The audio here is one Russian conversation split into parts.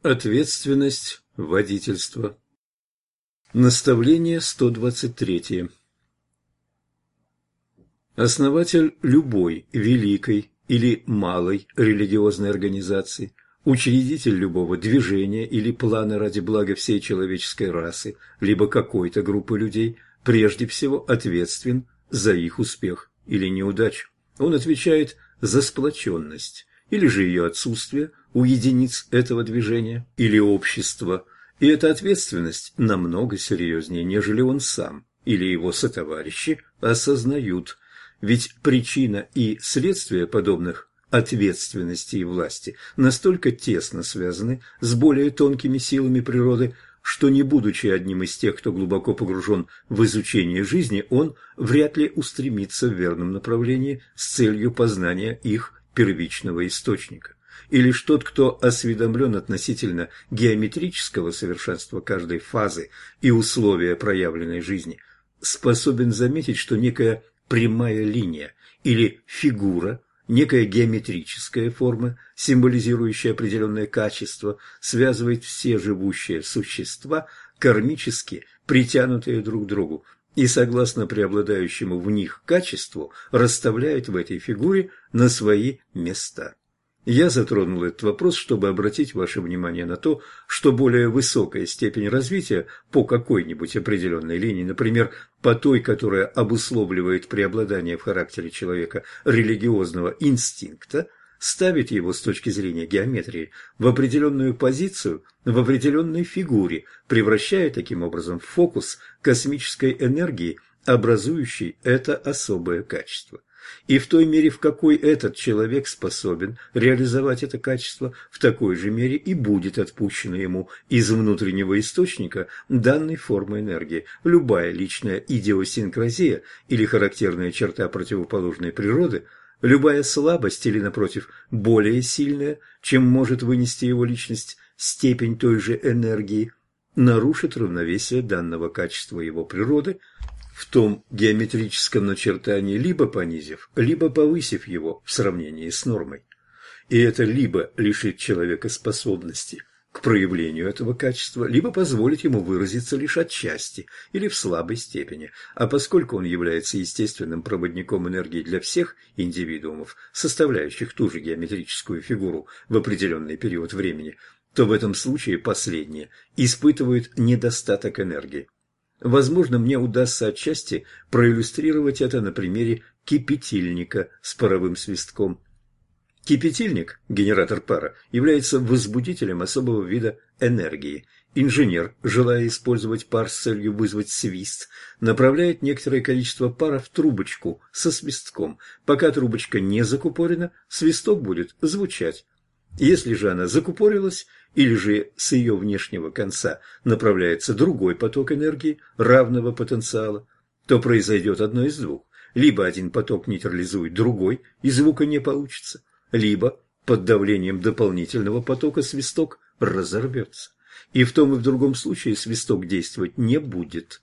Ответственность водительства. Наставление 123. Основатель любой великой или малой религиозной организации, учредитель любого движения или плана ради блага всей человеческой расы, либо какой-то группы людей, прежде всего ответственен за их успех или неудачу. Он отвечает за сплоченность или же ее отсутствие у единиц этого движения или общества, и эта ответственность намного серьезнее, нежели он сам или его сотоварищи осознают. Ведь причина и следствие подобных ответственности и власти настолько тесно связаны с более тонкими силами природы, что, не будучи одним из тех, кто глубоко погружен в изучение жизни, он вряд ли устремится в верном направлении с целью познания их первичного источника. И лишь тот, кто осведомлен относительно геометрического совершенства каждой фазы и условия проявленной жизни, способен заметить, что некая прямая линия или фигура, некая геометрическая форма, символизирующая определенное качество, связывает все живущие существа, кармически притянутые друг к другу, и, согласно преобладающему в них качеству, расставляет в этой фигуре на свои места. Я затронул этот вопрос, чтобы обратить ваше внимание на то, что более высокая степень развития по какой-нибудь определенной линии, например, по той, которая обусловливает преобладание в характере человека религиозного инстинкта, ставит его с точки зрения геометрии в определенную позицию, в определенной фигуре, превращая таким образом в фокус космической энергии, образующей это особое качество. И в той мере, в какой этот человек способен реализовать это качество, в такой же мере и будет отпущено ему из внутреннего источника данной формы энергии. Любая личная идиосинкразия или характерная черта противоположной природы, любая слабость или, напротив, более сильная, чем может вынести его личность, степень той же энергии, нарушит равновесие данного качества его природы в том геометрическом начертании, либо понизив, либо повысив его в сравнении с нормой. И это либо лишит человека способности к проявлению этого качества, либо позволит ему выразиться лишь отчасти или в слабой степени. А поскольку он является естественным проводником энергии для всех индивидуумов, составляющих ту же геометрическую фигуру в определенный период времени, то в этом случае последние испытывают недостаток энергии. Возможно, мне удастся отчасти проиллюстрировать это на примере кипятильника с паровым свистком. Кипятильник, генератор пара, является возбудителем особого вида энергии. Инженер, желая использовать пар с целью вызвать свист, направляет некоторое количество пара в трубочку со свистком. Пока трубочка не закупорена, свисток будет звучать. Если же она закупорилась, или же с ее внешнего конца направляется другой поток энергии равного потенциала, то произойдет одно из двух. Либо один поток нейтрализует другой, и звука не получится, либо под давлением дополнительного потока свисток разорвется. И в том и в другом случае свисток действовать не будет.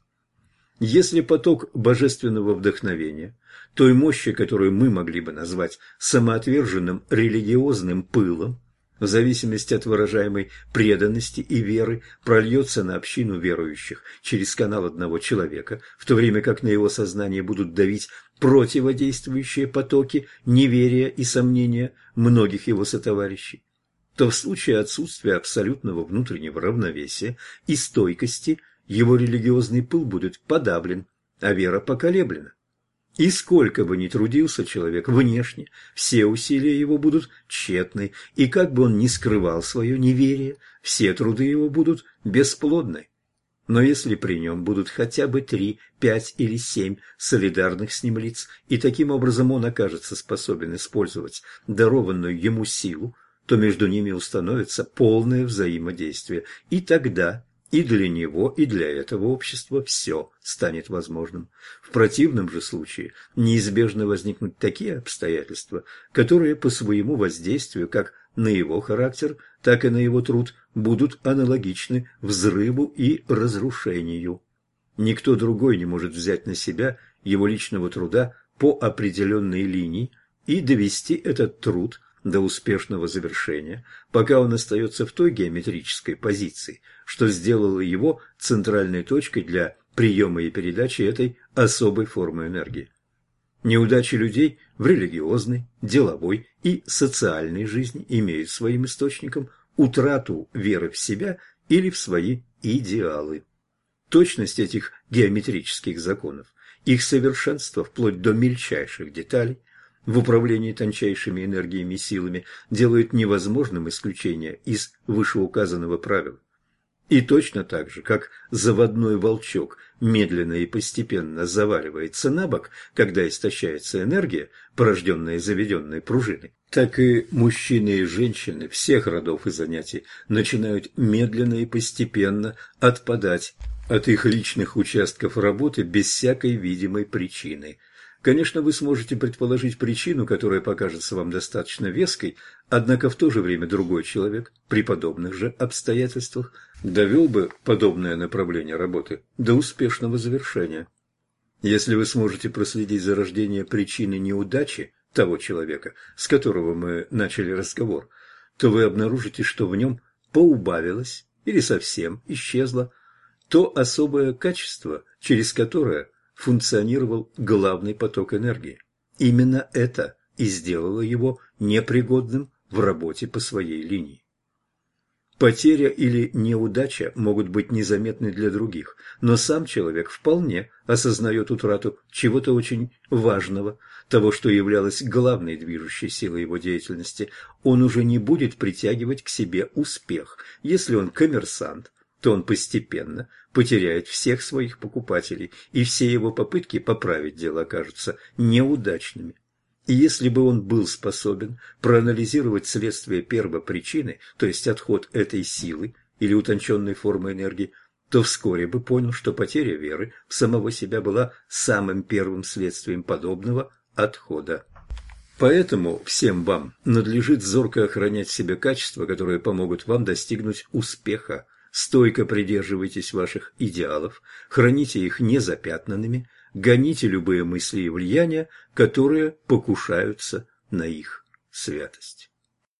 Если поток божественного вдохновения, той мощи, которую мы могли бы назвать самоотверженным религиозным пылом, в зависимости от выражаемой преданности и веры, прольется на общину верующих через канал одного человека, в то время как на его сознание будут давить противодействующие потоки неверия и сомнения многих его сотоварищей, то в случае отсутствия абсолютного внутреннего равновесия и стойкости его религиозный пыл будет подавлен, а вера поколеблена. И сколько бы ни трудился человек внешне, все усилия его будут тщетны, и как бы он ни скрывал свое неверие, все труды его будут бесплодны. Но если при нем будут хотя бы 3, 5 или 7 солидарных с ним лиц, и таким образом он окажется способен использовать дарованную ему силу, то между ними установится полное взаимодействие, и тогда и для него, и для этого общества все станет возможным. В противном же случае неизбежно возникнут такие обстоятельства, которые по своему воздействию как на его характер, так и на его труд будут аналогичны взрыву и разрушению. Никто другой не может взять на себя его личного труда по определенной линии и довести этот труд до успешного завершения, пока он остается в той геометрической позиции, что сделало его центральной точкой для приема и передачи этой особой формы энергии. Неудачи людей в религиозной, деловой и социальной жизни имеют своим источником утрату веры в себя или в свои идеалы. Точность этих геометрических законов, их совершенство вплоть до мельчайших деталей в управлении тончайшими энергиями и силами делают невозможным исключение из вышеуказанного правила. И точно так же, как заводной волчок медленно и постепенно заваливается на бок, когда истощается энергия, порожденная заведенной пружиной, так и мужчины и женщины всех родов и занятий начинают медленно и постепенно отпадать от их личных участков работы без всякой видимой причины. Конечно, вы сможете предположить причину, которая покажется вам достаточно веской, однако в то же время другой человек при подобных же обстоятельствах довел бы подобное направление работы до успешного завершения. Если вы сможете проследить за рождением причины неудачи того человека, с которого мы начали разговор, то вы обнаружите, что в нем поубавилось или совсем исчезло то особое качество, через которое функционировал главный поток энергии. Именно это и сделало его непригодным в работе по своей линии. Потеря или неудача могут быть незаметны для других, но сам человек вполне осознает утрату чего-то очень важного, того, что являлось главной движущей силой его деятельности. Он уже не будет притягивать к себе успех. Если он коммерсант, то он постепенно потеряет всех своих покупателей, и все его попытки поправить дело окажутся неудачными. И если бы он был способен проанализировать следствие первопричины, то есть отход этой силы или утонченной формы энергии, то вскоре бы понял, что потеря веры в самого себя была самым первым следствием подобного отхода. Поэтому всем вам надлежит зорко охранять в себе качества, которые помогут вам достигнуть успеха. Стойко придерживайтесь ваших идеалов, храните их незапятнанными, гоните любые мысли и влияния, которые покушаются на их святость.